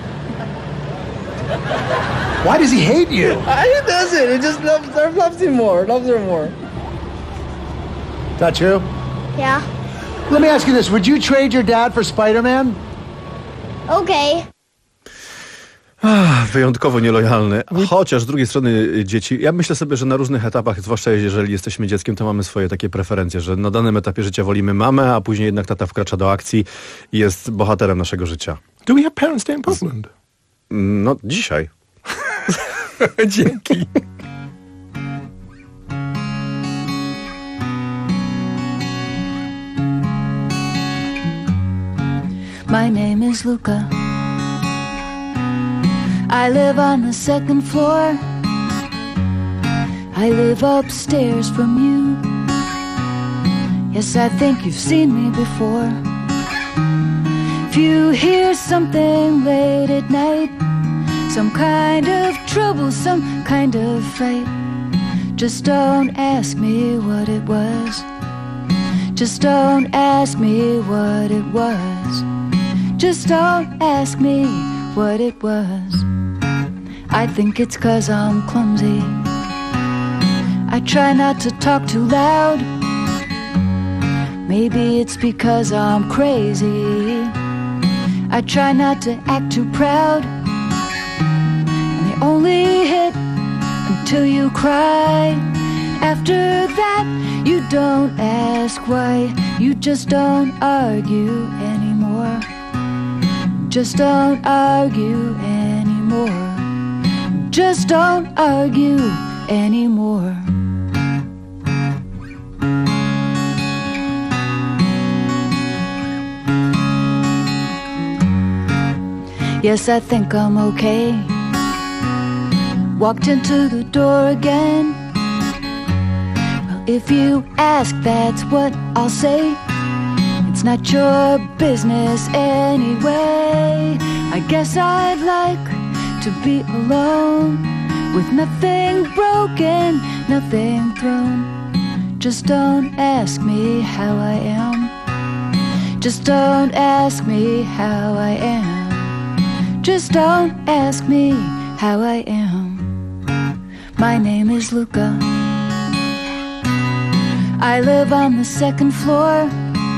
Why does he hate you? He doesn't. He just loves her, loves him more, loves her more. That true? Yeah. Let me ask you this, would you trade your dad for Spider-Man? Okay. Ach, wyjątkowo nielojalny. Chociaż z drugiej strony y, dzieci, ja myślę sobie, że na różnych etapach, zwłaszcza jeżeli jesteśmy dzieckiem, to mamy swoje takie preferencje, że na danym etapie życia wolimy mamę, a później jednak tata wkracza do akcji i jest bohaterem naszego życia. Do we have Parents' Day in Poland? No, dzisiaj. Dzięki. My name is Luca. I live on the second floor. I live upstairs from you. Yes, I think you've seen me before. If you hear something late at night, some kind of trouble, some kind of fight, just don't ask me what it was. Just don't ask me what it was. Just don't ask me what it was. I think it's 'cause I'm clumsy. I try not to talk too loud. Maybe it's because I'm crazy. I try not to act too proud. And they only hit until you cry. After that, you don't ask why. You just don't argue anymore. Just don't argue anymore. Just don't argue anymore. Yes, I think I'm okay. Walked into the door again. Well, if you ask, that's what I'll say. It's not your business anyway. I guess I'd like to be alone, with nothing broken, nothing thrown. Just don't ask me how I am. Just don't ask me how I am. Just don't ask me how I am. My name is Luca. I live on the second floor.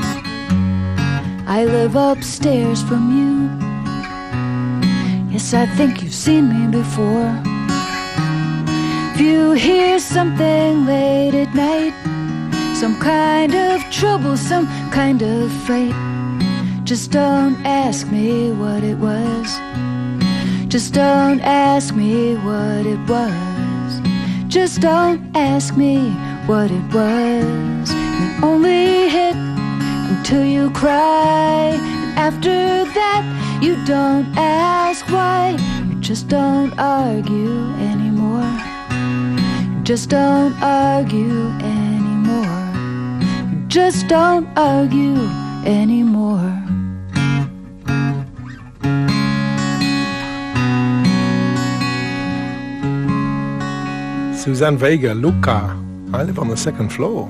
I live upstairs from you. Yes, I think you've seen me before. If you hear something late at night, some kind of trouble, some kind of fight, just don't ask me what it was. Just don't ask me what it was. Just don't ask me what it was. We only hit until you cry. And after that, you don't ask why. You just don't argue anymore. You just don't argue anymore. You just don't argue anymore. Suzanne Vega, Luca. I live on the second floor.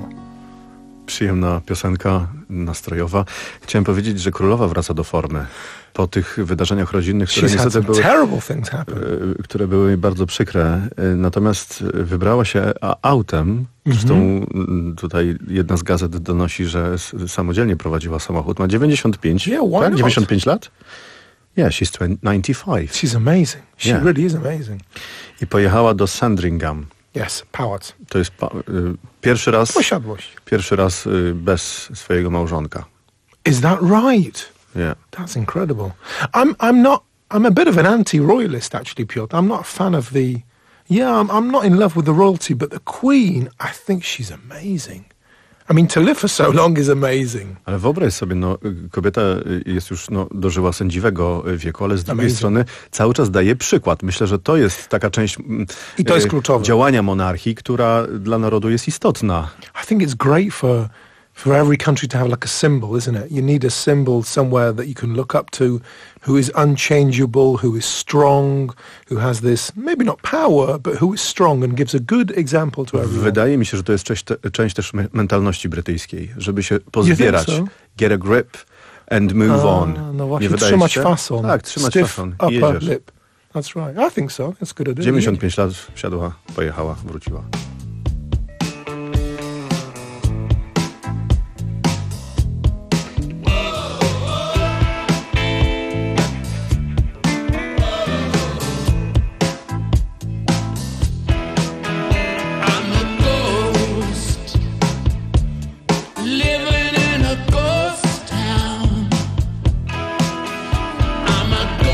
Przyjemna piosenka, nastrojowa. Chciałem powiedzieć, że królowa wraca do formy po tych wydarzeniach rodzinnych, które She's niestety były, things happen. które były bardzo przykre. Natomiast wybrała się autem. Zresztą mm-hmm. tutaj jedna z gazet donosi, że samodzielnie prowadziła samochód. Ma dziewięćdziesiąt pięć, yeah, why tak? not? dziewięćdziesiąt pięć lat? Yeah, she's dziewięćdziesiąt pięć. She's amazing. She yeah. really is amazing. I pojechała do Sandringham. Yes, Powart. To jest pa- y, pierwszy raz. Posiadłość. Pierwszy raz y, bez swojego małżonka. Is that right? Yeah. That's incredible. I'm I'm not I'm a bit of an anti-royalist actually, Piotr. I'm not a fan of the Yeah, I'm I'm not in love with the royalty, but the Queen, I think she's amazing. I mean, to live for so long is amazing. Ale wyobraź sobie, no, kobieta jest już, no, dożyła sędziwego wieku, ale z drugiej amazing. strony cały czas daje przykład. Myślę, że to jest taka część I to jest kluczowe. działania monarchii, która dla narodu jest istotna. I think it's great for for every country to have like a symbol, isn't it? You need a symbol somewhere that you can look up to, who is unchangeable, who is strong, who has this, maybe not power, but who is strong and gives a good example to everyone. Wydaje mi się, że to jest część, te, część też me- mentalności brytyjskiej, żeby się pozbierać, so? get a grip and move A, on. no właśnie, Nie wydaje trzymać się? fason. Tak, trzymać Stiff fason i upper jedziesz. lip. That's right. I think so. That's good idea. dziewięćdziesiąt pięć lat, wsiadła, pojechała, wróciła.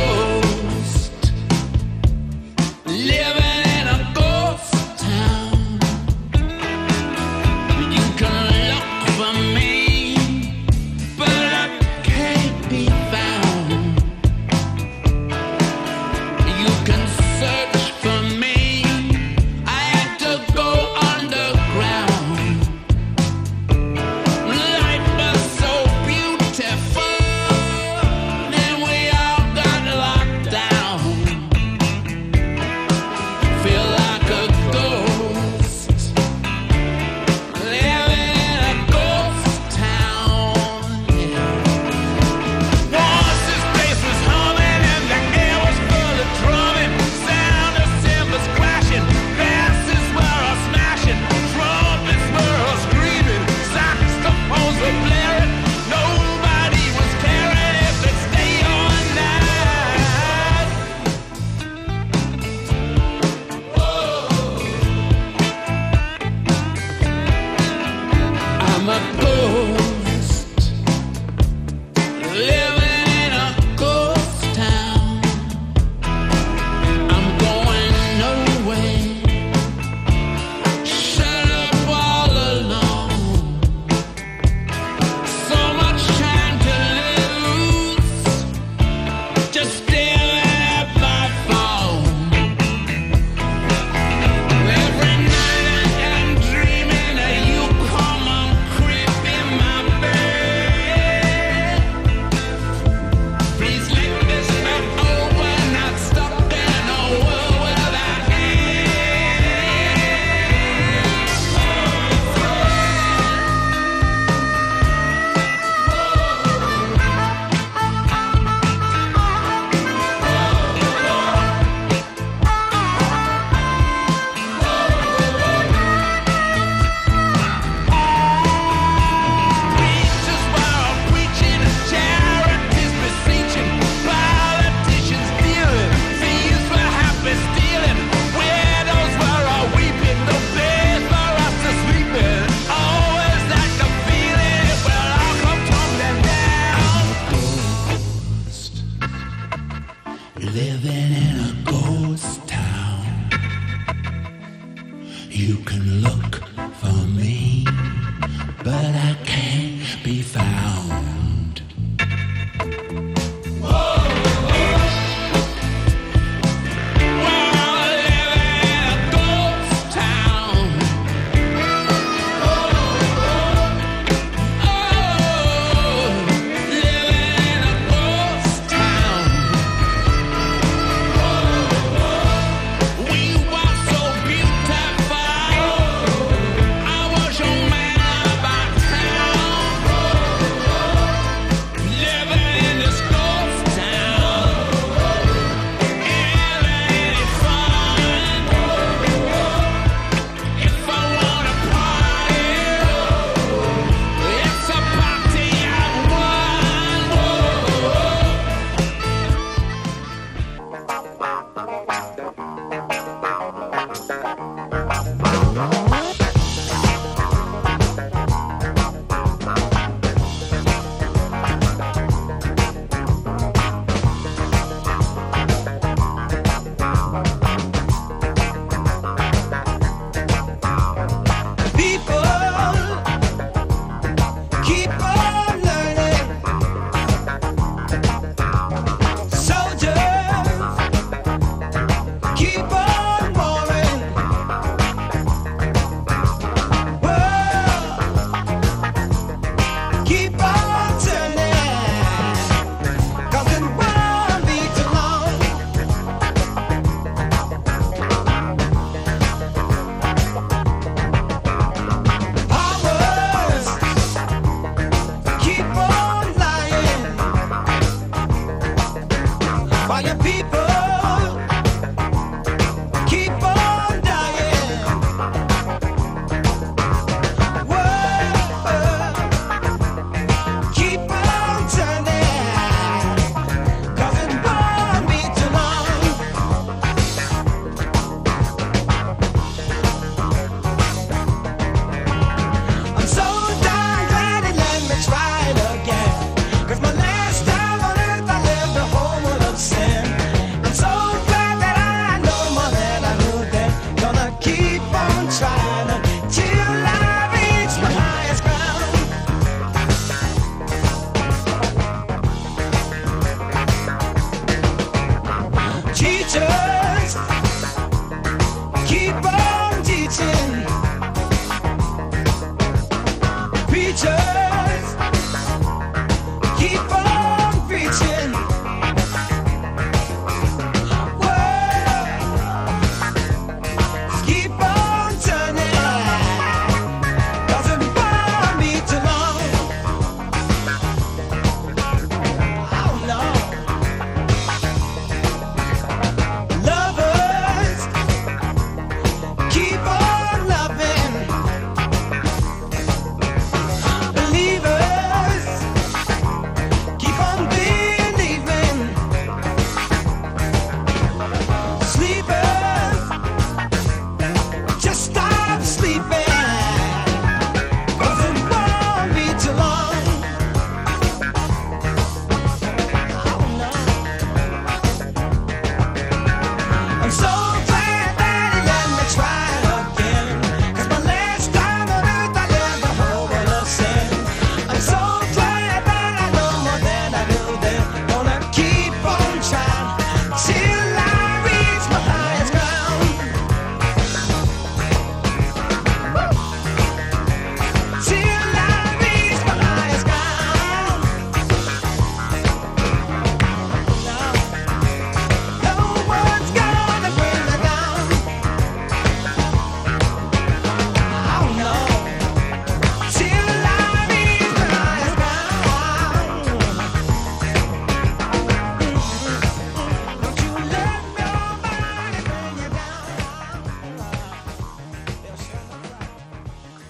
Living in a ghost town.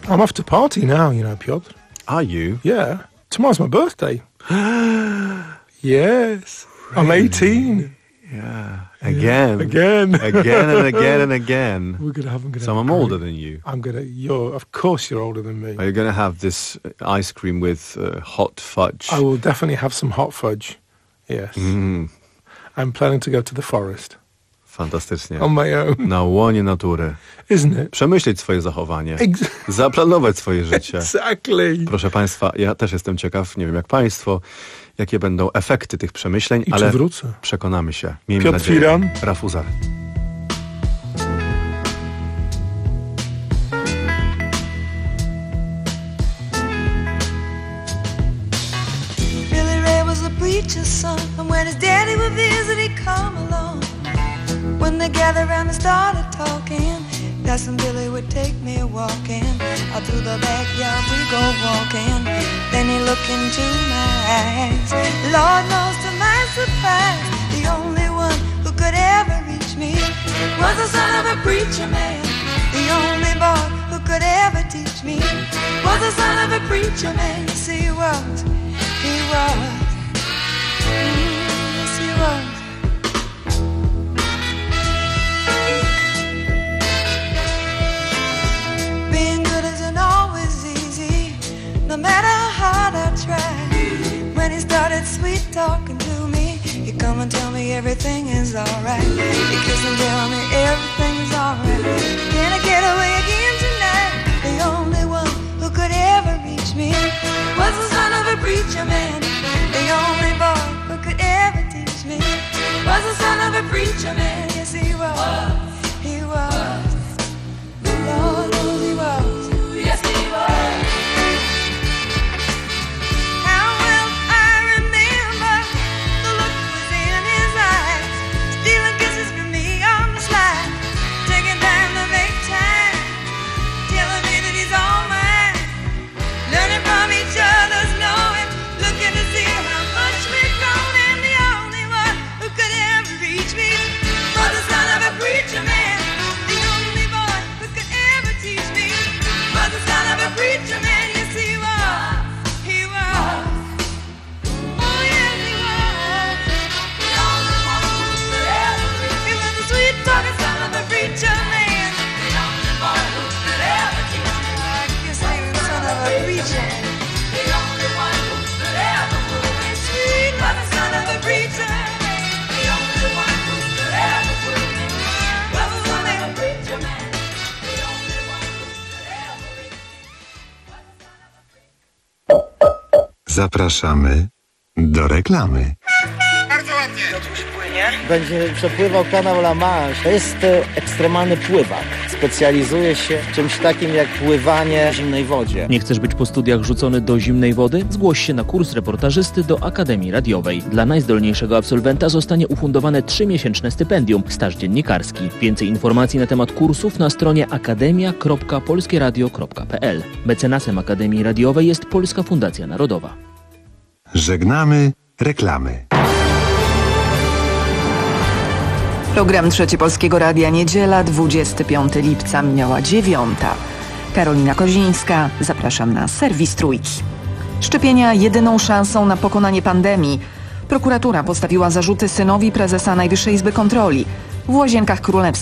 I'm off to party now, you know, Piotr. Are you? Yeah. Tomorrow's my birthday. Yes. I'm eighteen. Yeah. Again. Yeah. Again. Again and again and again. We're gonna have, I'm gonna so have I'm great- older than you. I'm gonna, you're, of course you're older than me. Are you going to have this uh, ice cream with uh, hot fudge? I will definitely have some hot fudge. Yes. Mm, I'm planning to go to the forest. fantastycznie. On my own. Na łonie natury. Isn't it? Przemyśleć swoje zachowanie. Ex- Zaplanować swoje życie. Exactly. Proszę Państwa, ja też jestem ciekaw, nie wiem jak Państwo, jakie będą efekty tych przemyśleń, I ale czy wrócę? przekonamy się. Miejmy Piotr nadzieję. Firan. Rafuzar. Billy Ray was a preacher's son, and when his daddy would visit, he'd come along. When they gathered around and started talking, Cousin Billy would take me walking. Out through the backyard we go walking. Then he looked into my eyes. Lord knows to my surprise, the only one who could ever reach me was the son of a preacher man. The only boy who could ever teach me was the son of a preacher man. Yes, he was. He was. Mm, yes, he was. Being good isn't always easy, no matter how hard I try. When he started sweet talking to me, he'd come and tell me everything is alright. He'd kiss and tell me everything's alright. Can I get away again tonight? The only one who could ever reach me was the son of a preacher man. The only boy who could ever teach me was the son of a preacher man. Yes, he was. He was. Lord knows he was. Yes, he was. How well I remember the look was in his eyes, stealing kisses from me on the slide, taking time to make time, telling me that he's all mine, learning from each other's knowing, looking to see how much we've grown, and the only one who could ever reach me was the son of a preacher man. The only boy who could ever teach me was the son of a preacher man. Yes, he was. He was. Oh, yes, he was. The only one who could ever reach me. He was the sweet talking son of a preacher man. The only boy who could ever teach me. I guess he was the son of a preacher. The only one who could ever move me sweet was the son of a preacher. The only one who could ever move me was the son of a preacher man. The only one who could ever reach Zapraszamy do reklamy. Będzie przepływał kanał La Manche. To jest e, ekstremalny pływak. Specjalizuje się w czymś takim jak pływanie w zimnej wodzie. Nie chcesz być po studiach rzucony do zimnej wody? Zgłoś się na kurs reportażysty do Akademii Radiowej. Dla najzdolniejszego absolwenta zostanie ufundowane trzymiesięczne stypendium, staż dziennikarski. Więcej informacji na temat kursów na stronie akademia kropka polskie radio kropka p l. Mecenasem Akademii Radiowej jest Polska Fundacja Narodowa. Żegnamy reklamy. Program Trzeci Polskiego Radia, niedziela, dwudziestego piątego lipca, minęła dziewiąta. Karolina Kozińska, zapraszam na serwis Trójki. Szczepienia jedyną szansą na pokonanie pandemii. Prokuratura postawiła zarzuty synowi prezesa Najwyższej Izby Kontroli. W Łazienkach Królewskich